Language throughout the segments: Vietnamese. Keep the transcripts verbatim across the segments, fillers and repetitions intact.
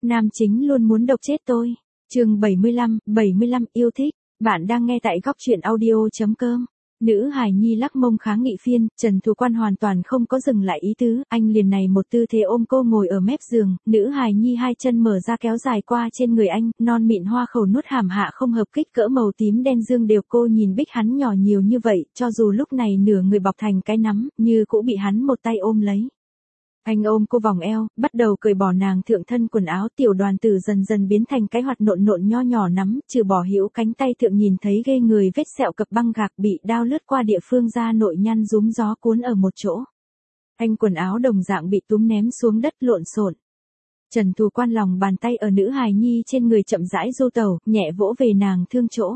Nam chính luôn muốn độc chết tôi. Chương bảy mươi lăm, bảy mươi lăm yêu thích. Bạn đang nghe tại góc truyện audio.com. Nữ hài nhi lắc mông kháng nghị phiên, Trần Thù Quan hoàn toàn không có dừng lại ý tứ, anh liền này một tư thế ôm cô ngồi ở mép giường, nữ hài nhi hai chân mở ra kéo dài qua trên người anh, non mịn hoa khẩu nuốt hàm hạ không hợp kích cỡ màu tím đen dương đều. Cô nhìn bích hắn nhỏ nhiều như vậy, cho dù lúc này nửa người bọc thành cái nắm, như cũng bị hắn một tay ôm lấy. Anh ôm cô vòng eo, bắt đầu cởi bỏ nàng thượng thân quần áo, tiểu đoàn tử dần dần biến thành cái hoạt nộn nộn nho nhỏ nắm, trừ bỏ hữu cánh tay thượng nhìn thấy ghê người vết sẹo cập băng gạc bị đao lướt qua địa phương da nội nhăn rúm gió cuốn ở một chỗ. Anh quần áo đồng dạng bị túm ném xuống đất lộn xộn. Trần Thù Quan lòng bàn tay ở nữ hài nhi trên người chậm rãi du tẩu, nhẹ vỗ về nàng thương chỗ.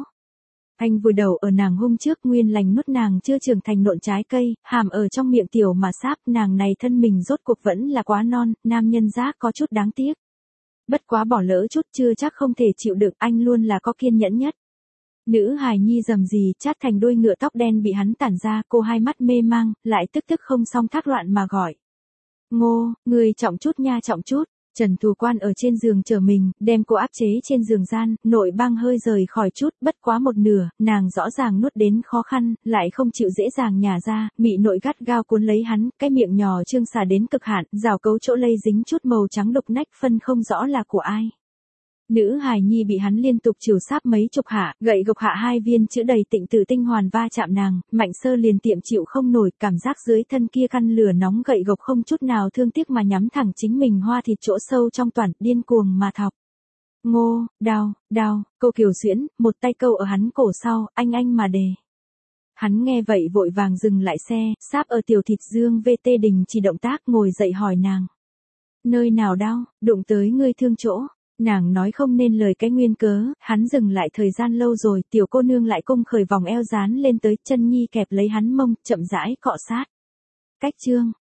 Anh vùi đầu ở nàng hông trước, nguyên lành nuốt nàng chưa trưởng thành nộn trái cây, hàm ở trong miệng tiểu mà sáp, nàng này thân mình rốt cuộc vẫn là quá non, nam nhân giác có chút đáng tiếc. Bất quá bỏ lỡ chút chưa chắc không thể chịu được, anh luôn là có kiên nhẫn nhất. Nữ hài nhi rầm rì, chát thành đuôi ngựa tóc đen bị hắn tản ra, cô hai mắt mê mang, lại tức tức không xong thác loạn mà gọi. Ngô, người trọng chút nha trọng chút. Trần Thù Quan ở trên giường chờ mình, đem cô áp chế trên giường gian, nội băng hơi rời khỏi chút, bất quá một nửa, nàng rõ ràng nuốt đến khó khăn, lại không chịu dễ dàng nhả ra, mị nội gắt gao cuốn lấy hắn, cái miệng nhỏ trương xà đến cực hạn, rào cấu chỗ lây dính chút màu trắng đục nách, phân không rõ là của ai. Nữ hài nhi bị hắn liên tục chiều sáp mấy chục hạ, gậy gộc hạ hai viên chữ đầy tịnh tử tinh hoàn va chạm nàng, Mạnh Sơ liền tiệm chịu không nổi, cảm giác dưới thân kia căn lửa nóng gậy gộc không chút nào thương tiếc mà nhắm thẳng chính mình hoa thịt chỗ sâu trong toàn, điên cuồng mà thọc. Ngô, đau, đau, cô kiều xuyễn, một tay câu ở hắn cổ sau, anh anh mà đề. Hắn nghe vậy vội vàng dừng lại xe, sáp ở tiểu thịt dương vê tê đình chỉ động tác, ngồi dậy hỏi nàng. Nơi nào đau, đụng tới ngươi thương chỗ. Nàng nói không nên lời cái nguyên cớ, hắn dừng lại thời gian lâu rồi, tiểu cô nương lại cung khởi vòng eo dán lên tới, chân nhi kẹp lấy hắn mông, chậm rãi cọ sát. Cách chương,